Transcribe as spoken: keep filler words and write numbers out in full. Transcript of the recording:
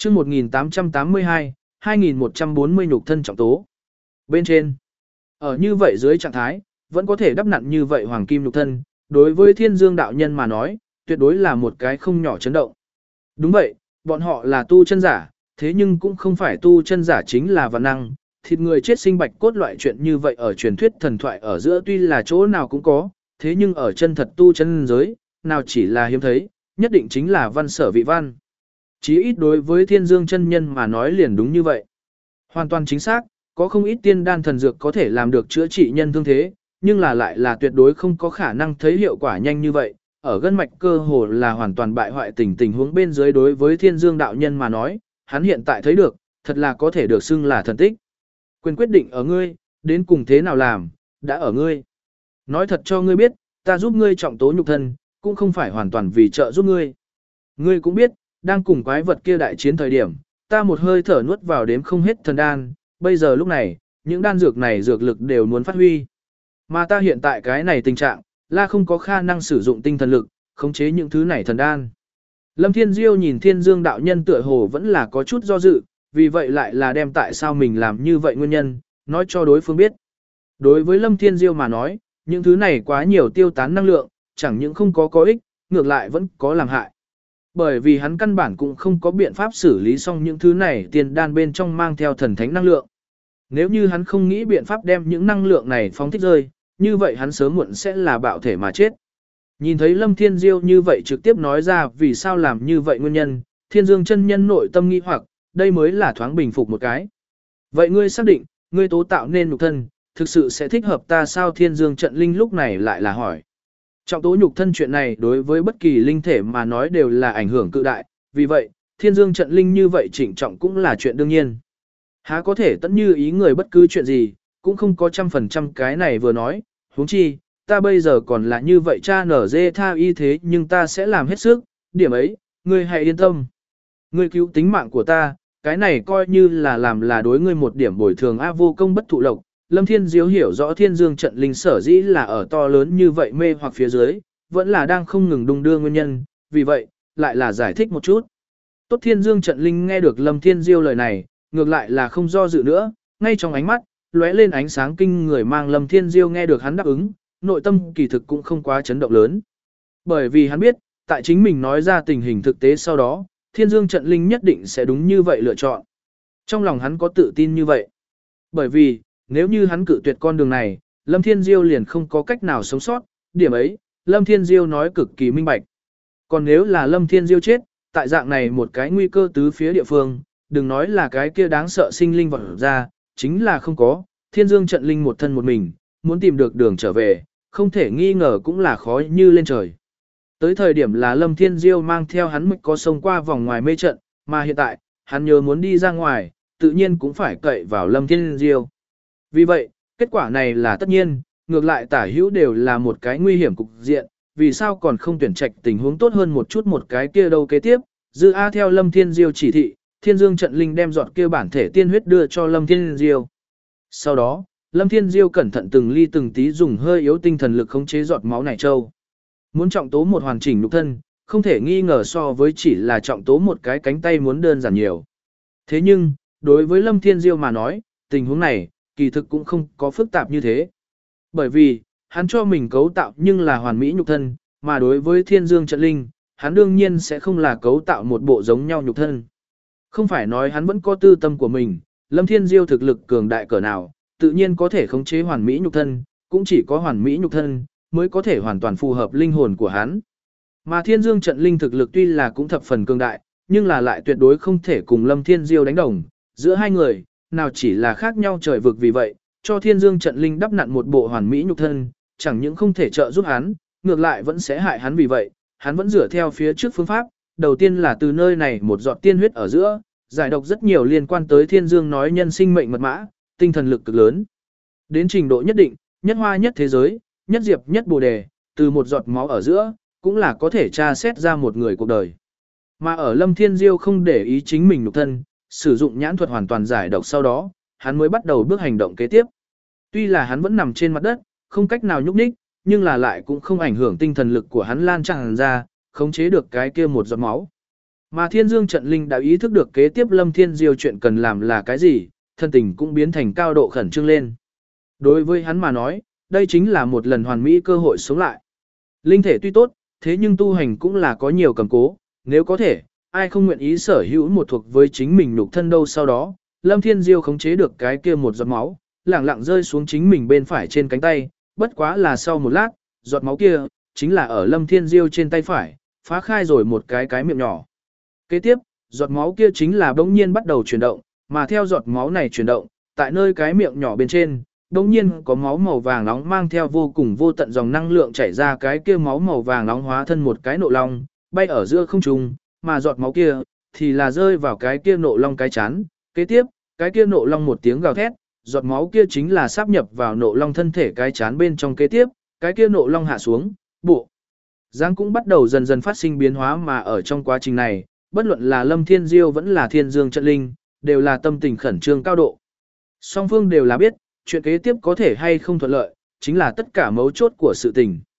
chương một nghìn tám trăm tám mươi hai, hai nghìn một trăm bốn mươi nhục thân trọng tố. Bên trên, ở như vậy dưới trạng thái, vẫn có thể đắp nặn như vậy hoàng kim nhục thân, đối với thiên dương đạo nhân mà nói, tuyệt đối là một cái không nhỏ chấn động. Đúng vậy, bọn họ là tu chân giả, thế nhưng cũng không phải tu chân giả chính là vạn năng, thịt người chết sinh bạch cốt loại chuyện như vậy ở truyền thuyết thần thoại ở giữa tuy là chỗ nào cũng có, thế nhưng ở chân thật tu chân giới, nào chỉ là hiếm thấy, nhất định chính là văn sở vị văn. Chí ít đối với thiên dương chân nhân mà nói liền đúng như vậy. Hoàn toàn chính xác, có không ít tiên đan thần dược có thể làm được chữa trị nhân thương thế, nhưng là lại là tuyệt đối không có khả năng thấy hiệu quả nhanh như vậy. Ở gân mạch cơ hồ là hoàn toàn bại hoại tình tình huống bên dưới đối với thiên dương đạo nhân mà nói, hắn hiện tại thấy được, thật là có thể được xưng là thần tích. Quyền quyết định ở ngươi, đến cùng thế nào làm, đã ở ngươi. Nói thật cho ngươi biết, ta giúp ngươi trọng tố nhục thân, cũng không phải hoàn toàn vì trợ giúp ngươi. Ngươi cũng biết, đang cùng quái vật kia đại chiến thời điểm, ta một hơi thở nuốt vào đếm không hết thần đan, bây giờ lúc này, những đan dược này dược lực đều muốn phát huy. Mà ta hiện tại cái này tình trạng, là không có khả năng sử dụng tinh thần lực, khống chế những thứ này thần đan. Lâm Thiên Diêu nhìn Thiên Dương đạo nhân tựa hồ vẫn là có chút do dự, vì vậy lại là đem tại sao mình làm như vậy nguyên nhân, nói cho đối phương biết. Đối với Lâm Thiên Diêu mà nói, những thứ này quá nhiều tiêu tán năng lượng, chẳng những không có có ích, ngược lại vẫn có làm hại. Bởi vì hắn căn bản cũng không có biện pháp xử lý xong những thứ này tiền đan bên trong mang theo thần thánh năng lượng. Nếu như hắn không nghĩ biện pháp đem những năng lượng này phóng thích rơi, như vậy hắn sớm muộn sẽ là bạo thể mà chết. Nhìn thấy Lâm Thiên Diêu như vậy trực tiếp nói ra vì sao làm như vậy nguyên nhân, Thiên Dương chân nhân nội tâm nghi hoặc, đây mới là thoáng bình phục một cái. Vậy ngươi xác định, ngươi tố tạo nên nhục thân, thực sự sẽ thích hợp ta sao? Thiên Dương trận linh lúc này lại là hỏi. Trọng tố nhục thân chuyện này đối với bất kỳ linh thể mà nói đều là ảnh hưởng cự đại, vì vậy, Thiên Dương trận linh như vậy chỉnh trọng cũng là chuyện đương nhiên. Há có thể tận như ý người bất cứ chuyện gì, cũng không có trăm phần trăm cái này vừa nói, huống chi, ta bây giờ còn là như vậy cha nở dê tha y thế nhưng ta sẽ làm hết sức, điểm ấy, ngươi hãy yên tâm. Ngươi cứu tính mạng của ta, cái này coi như là làm là đối ngươi một điểm bồi thường a vô công bất thụ lộc. Lâm Thiên Diếu hiểu rõ Thiên Dương trận linh sở dĩ là ở to lớn như vậy mê hoặc phía dưới, vẫn là đang không ngừng đung đưa nguyên nhân, vì vậy, lại là giải thích một chút. Tốt Thiên Dương trận linh nghe được Lâm Thiên Diêu lời này, ngược lại là không do dự nữa, ngay trong ánh mắt, lóe lên ánh sáng kinh người mang Lâm Thiên Diêu nghe được hắn đáp ứng, nội tâm kỳ thực cũng không quá chấn động lớn. Bởi vì hắn biết, tại chính mình nói ra tình hình thực tế sau đó, Thiên Dương trận linh nhất định sẽ đúng như vậy lựa chọn. Trong lòng hắn có tự tin như vậy. Bởi vì, nếu như hắn cự tuyệt con đường này, Lâm Thiên Diêu liền không có cách nào sống sót, điểm ấy, Lâm Thiên Diêu nói cực kỳ minh bạch. Còn nếu là Lâm Thiên Diêu chết, tại dạng này một cái nguy cơ tứ phía địa phương, đừng nói là cái kia đáng sợ sinh linh vật ra, chính là không có, Thiên Dương trận linh một thân một mình, muốn tìm được đường trở về, không thể nghi ngờ cũng là khó như lên trời. Tới thời điểm là Lâm Thiên Diêu mang theo hắn mới có sông qua vòng ngoài mê trận, mà hiện tại, hắn nhớ muốn đi ra ngoài, tự nhiên cũng phải cậy vào Lâm Thiên Diêu. Vì vậy, kết quả này là tất nhiên, ngược lại tả hữu đều là một cái nguy hiểm cục diện, vì sao còn không tuyển trạch tình huống tốt hơn một chút một cái kia đâu kế tiếp, dư A theo Lâm Thiên Diêu chỉ thị, Thiên Dương trận linh đem giọt kia bản thể tiên huyết đưa cho Lâm Thiên Diêu. Sau đó, Lâm Thiên Diêu cẩn thận từng ly từng tí dùng hơi yếu tinh thần lực khống chế giọt máu này châu. Muốn trọng tố một hoàn chỉnh nhục thân, không thể nghi ngờ so với chỉ là trọng tố một cái cánh tay muốn đơn giản nhiều. Thế nhưng, đối với Lâm Thiên Diêu mà nói, tình huống này, kỳ thực cũng không có phức tạp như thế. Bởi vì, hắn cho mình cấu tạo nhưng là hoàn mỹ nhục thân, mà đối với Thiên Dương trận linh, hắn đương nhiên sẽ không là cấu tạo một bộ giống nhau nhục thân. Không phải nói hắn vẫn có tư tâm của mình, Lâm Thiên Diêu thực lực cường đại cỡ nào, tự nhiên có thể khống chế hoàn mỹ nhục thân, cũng chỉ có hoàn mỹ nhục thân mới có thể hoàn toàn phù hợp linh hồn của hắn. Mà Thiên Dương trận linh thực lực tuy là cũng thập phần cường đại, nhưng là lại tuyệt đối không thể cùng Lâm Thiên Diêu đánh đồng, giữa hai người, nào chỉ là khác nhau trời vực vì vậy, cho Thiên Dương trận linh đắp nặn một bộ hoàn mỹ nhục thân, chẳng những không thể trợ giúp hắn, ngược lại vẫn sẽ hại hắn vì vậy, hắn vẫn dựa theo phía trước phương pháp, đầu tiên là từ nơi này một giọt tiên huyết ở giữa, giải độc rất nhiều liên quan tới Thiên Dương nói nhân sinh mệnh mật mã, tinh thần lực cực lớn. Đến trình độ nhất định, nhất hoa nhất thế giới, nhất diệp nhất bồ đề, từ một giọt máu ở giữa, cũng là có thể tra xét ra một người cuộc đời. Mà ở Lâm Thiên Diêu không để ý chính mình nhục thân, sử dụng nhãn thuật hoàn toàn giải độc sau đó, hắn mới bắt đầu bước hành động kế tiếp. Tuy là hắn vẫn nằm trên mặt đất, không cách nào nhúc nhích, nhưng là lại cũng không ảnh hưởng tinh thần lực của hắn lan tràn ra, khống chế được cái kia một giọt máu. Mà Thiên Dương trận linh đã ý thức được kế tiếp Lâm Thiên Diêu chuyện cần làm là cái gì, thân tình cũng biến thành cao độ khẩn trương lên. Đối với hắn mà nói, đây chính là một lần hoàn mỹ cơ hội sống lại. Linh thể tuy tốt, thế nhưng tu hành cũng là có nhiều cầm cố, nếu có thể, ai không nguyện ý sở hữu một thuộc với chính mình nhục thân đâu. Sau đó, Lâm Thiên Diêu khống chế được cái kia một giọt máu, lẳng lặng rơi xuống chính mình bên phải trên cánh tay, bất quá là sau một lát, giọt máu kia chính là ở Lâm Thiên Diêu trên tay phải, phá khai rồi một cái cái miệng nhỏ. Kế tiếp, giọt máu kia chính là bỗng nhiên bắt đầu chuyển động, mà theo giọt máu này chuyển động, tại nơi cái miệng nhỏ bên trên, bỗng nhiên có máu màu vàng nóng mang theo vô cùng vô tận dòng năng lượng chảy ra, cái kia máu màu vàng nóng hóa thân một cái nộ long, bay ở giữa không trung, mà giọt máu kia thì là rơi vào cái kia nộ long cái chán. Kế tiếp, cái kia nộ long một tiếng gào thét, giọt máu kia chính là sáp nhập vào nộ long thân thể cái chán bên trong. Kế tiếp, cái kia nộ long hạ xuống, bộ dáng cũng bắt đầu dần dần phát sinh biến hóa, mà ở trong quá trình này, bất luận là Lâm Thiên Diêu vẫn là Thiên Dương trận linh, đều là tâm tình khẩn trương cao độ. Song phương đều là biết, chuyện kế tiếp có thể hay không thuận lợi, chính là tất cả mấu chốt của sự tình.